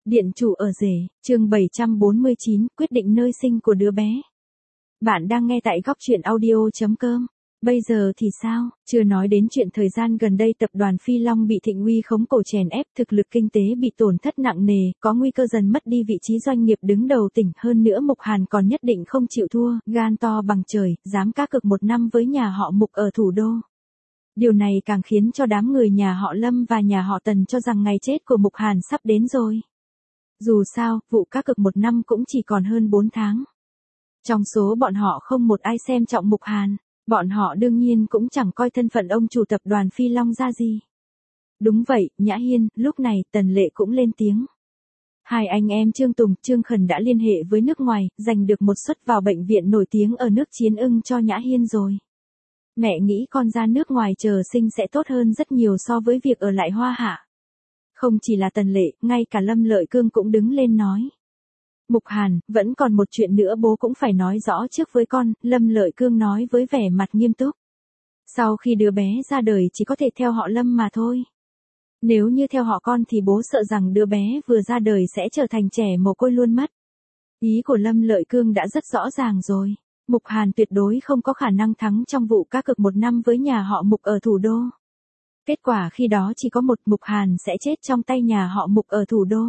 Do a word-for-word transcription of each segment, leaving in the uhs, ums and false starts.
Điện chủ ở rể, chương bảy trăm bốn mươi chín, quyết định nơi sinh của đứa bé. Bạn đang nghe tại góc truyện audio chấm com. Bây giờ thì sao? Chưa nói đến chuyện thời gian gần đây tập đoàn Phi Long bị Thịnh Uy khống cổ chèn ép, thực lực kinh tế bị tổn thất nặng nề, có nguy cơ dần mất đi vị trí doanh nghiệp đứng đầu tỉnh. Hơn nữa Mục Hàn còn nhất định không chịu thua, gan to bằng trời, dám cá cược một năm với nhà họ Mục ở thủ đô. Điều này càng khiến cho đám người nhà họ Lâm và nhà họ Tần cho rằng ngày chết của Mục Hàn sắp đến rồi. Dù sao, vụ cá cược một năm cũng chỉ còn hơn bốn tháng. Trong số bọn họ không một ai xem trọng Mục Hàn, bọn họ đương nhiên cũng chẳng coi thân phận ông chủ tập đoàn Phi Long ra gì. Đúng vậy, Nhã Hiên, lúc này Tần Lệ cũng lên tiếng. Hai anh em Trương Tùng, Trương Khẩn đã liên hệ với nước ngoài, giành được một suất vào bệnh viện nổi tiếng ở nước Chiến Ưng cho Nhã Hiên rồi. Mẹ nghĩ con ra nước ngoài chờ sinh sẽ tốt hơn rất nhiều so với việc ở lại Hoa Hạ. Không chỉ là Tần Lệ, ngay cả Lâm Lợi Cương cũng đứng lên nói. Mục Hàn, vẫn còn một chuyện nữa bố cũng phải nói rõ trước với con, Lâm Lợi Cương nói với vẻ mặt nghiêm túc. Sau khi đứa bé ra đời chỉ có thể theo họ Lâm mà thôi. Nếu như theo họ con thì bố sợ rằng đứa bé vừa ra đời sẽ trở thành trẻ mồ côi luôn mất. Ý của Lâm Lợi Cương đã rất rõ ràng rồi. Mục Hàn tuyệt đối không có khả năng thắng trong vụ cá cược một năm với nhà họ Mục ở thủ đô. Kết quả khi đó chỉ có một Mục Hàn sẽ chết trong tay nhà họ Mục ở thủ đô.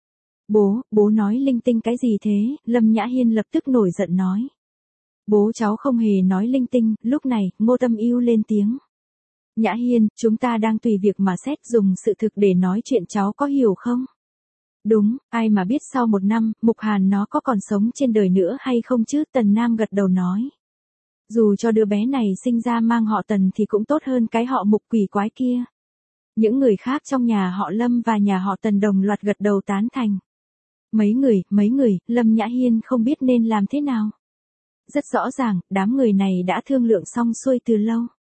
Bố, bố nói linh tinh cái gì thế? Lâm Nhã Hiên lập tức nổi giận nói. Bố cháu không hề nói linh tinh, lúc này, Ngô Tâm Ưu lên tiếng. Nhã Hiên, chúng ta đang tùy việc mà xét, dùng sự thực để nói chuyện, cháu có hiểu không? Đúng, ai mà biết sau một năm, Mục Hàn nó có còn sống trên đời nữa hay không chứ? Tần Nam gật đầu nói. Dù cho đứa bé này sinh ra mang họ Tần thì cũng tốt hơn cái họ Mục quỷ quái kia. Những người khác trong nhà họ Lâm và nhà họ Tần đồng loạt gật đầu tán thành. Mấy người, mấy người, Lâm Nhã Hiên không biết nên làm thế nào. Rất rõ ràng, đám người này đã thương lượng xong xuôi từ lâu.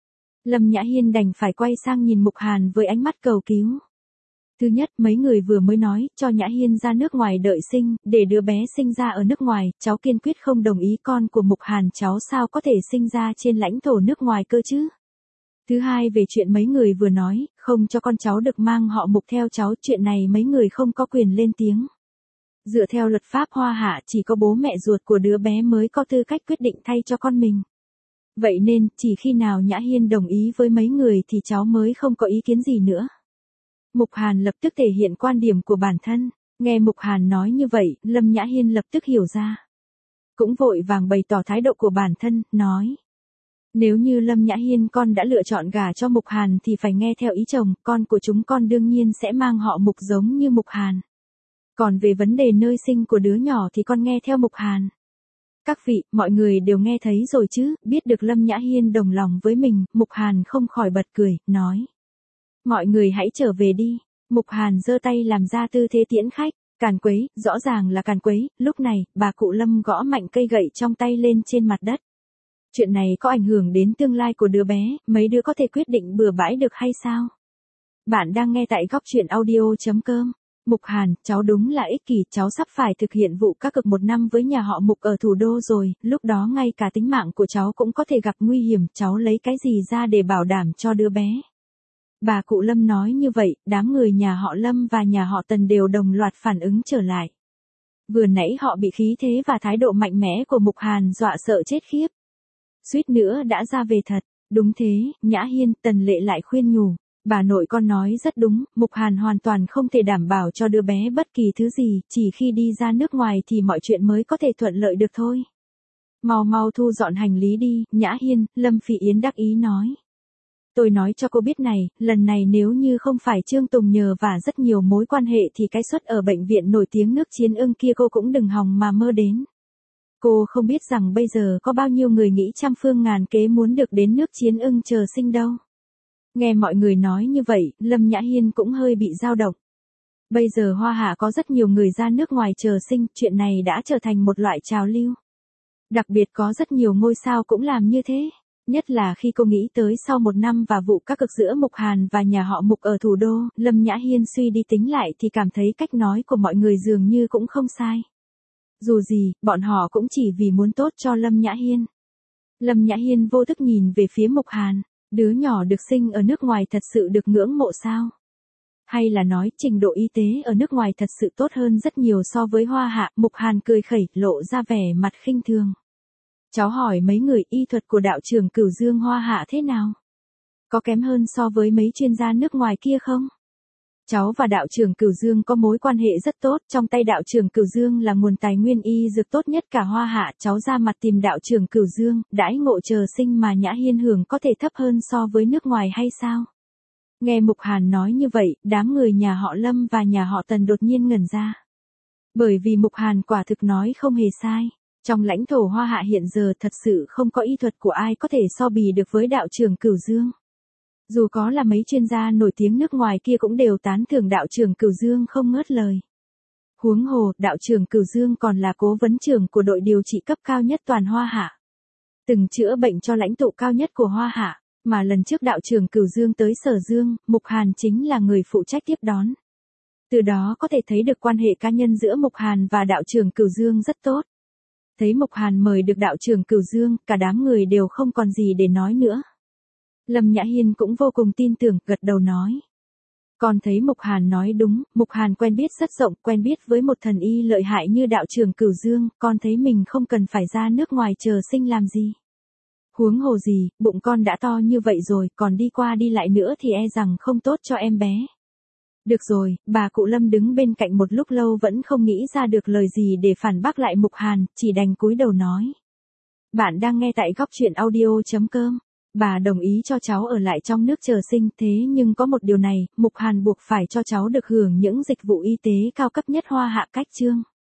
Lâm Nhã Hiên đành phải quay sang nhìn Mục Hàn với ánh mắt cầu cứu. Thứ nhất, mấy người vừa mới nói, cho Nhã Hiên ra nước ngoài đợi sinh, để đứa bé sinh ra ở nước ngoài, cháu kiên quyết không đồng ý, con của Mục Hàn cháu sao có thể sinh ra trên lãnh thổ nước ngoài cơ chứ. Thứ hai, về chuyện mấy người vừa nói, không cho con cháu được mang họ Mục theo cháu, chuyện này mấy người không có quyền lên tiếng. Dựa theo luật pháp Hoa Hạ chỉ có bố mẹ ruột của đứa bé mới có tư cách quyết định thay cho con mình. Vậy nên, chỉ khi nào Nhã Hiên đồng ý với mấy người thì cháu mới không có ý kiến gì nữa. Mục Hàn lập tức thể hiện quan điểm của bản thân, nghe Mục Hàn nói như vậy, Lâm Nhã Hiên lập tức hiểu ra. Cũng vội vàng bày tỏ thái độ của bản thân, nói. Nếu như Lâm Nhã Hiên con đã lựa chọn gả cho Mục Hàn thì phải nghe theo ý chồng, con của chúng con đương nhiên sẽ mang họ Mục giống như Mục Hàn. Còn về vấn đề nơi sinh của đứa nhỏ thì con nghe theo Mục Hàn. Các vị, mọi người đều nghe thấy rồi chứ, biết được Lâm Nhã Hiên đồng lòng với mình, Mục Hàn không khỏi bật cười, nói. Mọi người hãy trở về đi. Mục Hàn giơ tay làm ra tư thế tiễn khách, càn quấy, rõ ràng là càn quấy. Lúc này, bà cụ Lâm gõ mạnh cây gậy trong tay lên trên mặt đất. Chuyện này có ảnh hưởng đến tương lai của đứa bé, mấy đứa có thể quyết định bừa bãi được hay sao? Bạn đang nghe tại góc truyện audio chấm com. Mục Hàn, cháu đúng là ích kỷ, cháu sắp phải thực hiện vụ cá cược một năm với nhà họ Mục ở thủ đô rồi, lúc đó ngay cả tính mạng của cháu cũng có thể gặp nguy hiểm, cháu lấy cái gì ra để bảo đảm cho đứa bé? Bà cụ Lâm nói như vậy, đám người nhà họ Lâm và nhà họ Tần đều đồng loạt phản ứng trở lại. Vừa nãy họ bị khí thế và thái độ mạnh mẽ của Mục Hàn dọa sợ chết khiếp. Suýt nữa đã ra về thật, đúng thế, Nhã Hiên, Tần Lệ lại khuyên nhủ. Bà nội con nói rất đúng, Mục Hàn hoàn toàn không thể đảm bảo cho đứa bé bất kỳ thứ gì, chỉ khi đi ra nước ngoài thì mọi chuyện mới có thể thuận lợi được thôi. Mau mau thu dọn hành lý đi, Nhã Hiên, Lâm Phỉ Yến đắc ý nói. Tôi nói cho cô biết này, lần này nếu như không phải Trương Tùng nhờ và rất nhiều mối quan hệ thì cái suất ở bệnh viện nổi tiếng nước Chiến Ưng kia cô cũng đừng hòng mà mơ đến. Cô không biết rằng bây giờ có bao nhiêu người nghĩ trăm phương ngàn kế muốn được đến nước Chiến Ưng chờ sinh đâu. Nghe mọi người nói như vậy, Lâm Nhã Hiên cũng hơi bị dao động. Bây giờ Hoa Hạ có rất nhiều người ra nước ngoài chờ sinh, chuyện này đã trở thành một loại trào lưu. Đặc biệt có rất nhiều ngôi sao cũng làm như thế. Nhất là khi cô nghĩ tới sau một năm và vụ cá cược giữa Mục Hàn và nhà họ Mục ở thủ đô, Lâm Nhã Hiên suy đi tính lại thì cảm thấy cách nói của mọi người dường như cũng không sai. Dù gì, bọn họ cũng chỉ vì muốn tốt cho Lâm Nhã Hiên. Lâm Nhã Hiên vô thức nhìn về phía Mục Hàn. Đứa nhỏ được sinh ở nước ngoài thật sự được ngưỡng mộ sao? Hay là nói trình độ y tế ở nước ngoài thật sự tốt hơn rất nhiều so với Hoa Hạ, Mục Hàn cười khẩy, lộ ra vẻ mặt khinh thường. Cháu hỏi mấy người y thuật của đạo trưởng Cửu Dương Hoa Hạ thế nào? Có kém hơn so với mấy chuyên gia nước ngoài kia không? Cháu và đạo trưởng Cửu Dương có mối quan hệ rất tốt, trong tay đạo trưởng Cửu Dương là nguồn tài nguyên y dược tốt nhất cả Hoa Hạ, cháu ra mặt tìm đạo trưởng Cửu Dương, đãi ngộ chờ sinh mà Nhã Hiên hưởng có thể thấp hơn so với nước ngoài hay sao? Nghe Mục Hàn nói như vậy, đám người nhà họ Lâm và nhà họ Tần đột nhiên ngẩn ra. Bởi vì Mục Hàn quả thực nói không hề sai. Trong lãnh thổ Hoa Hạ hiện giờ thật sự không có y thuật của ai có thể so bì được với đạo trưởng Cửu Dương. Dù có là mấy chuyên gia nổi tiếng nước ngoài kia cũng đều tán thưởng đạo trưởng Cửu Dương không ngớt lời. Huống hồ, đạo trưởng Cửu Dương còn là cố vấn trưởng của đội điều trị cấp cao nhất toàn Hoa Hạ. Từng chữa bệnh cho lãnh tụ cao nhất của Hoa Hạ, mà lần trước đạo trưởng Cửu Dương tới Sở Dương, Mục Hàn chính là người phụ trách tiếp đón. Từ đó có thể thấy được quan hệ cá nhân giữa Mục Hàn và đạo trưởng Cửu Dương rất tốt. Thấy Mục Hàn mời được đạo trưởng Cửu Dương, cả đám người đều không còn gì để nói nữa. Lâm Nhã Hiên cũng vô cùng tin tưởng, gật đầu nói. Con thấy Mục Hàn nói đúng, Mục Hàn quen biết rất rộng, quen biết với một thần y lợi hại như đạo trưởng Cửu Dương, con thấy mình không cần phải ra nước ngoài chờ sinh làm gì. Huống hồ gì, bụng con đã to như vậy rồi, còn đi qua đi lại nữa thì e rằng không tốt cho em bé. Được rồi, bà cụ Lâm đứng bên cạnh một lúc lâu vẫn không nghĩ ra được lời gì để phản bác lại Mục Hàn, chỉ đành cúi đầu nói. Bạn đang nghe tại góc truyện audio chấm com. Bà đồng ý cho cháu ở lại trong nước chờ sinh, thế nhưng có một điều này, Mục Hàn buộc phải cho cháu được hưởng những dịch vụ y tế cao cấp nhất Hoa Hạ cách chương.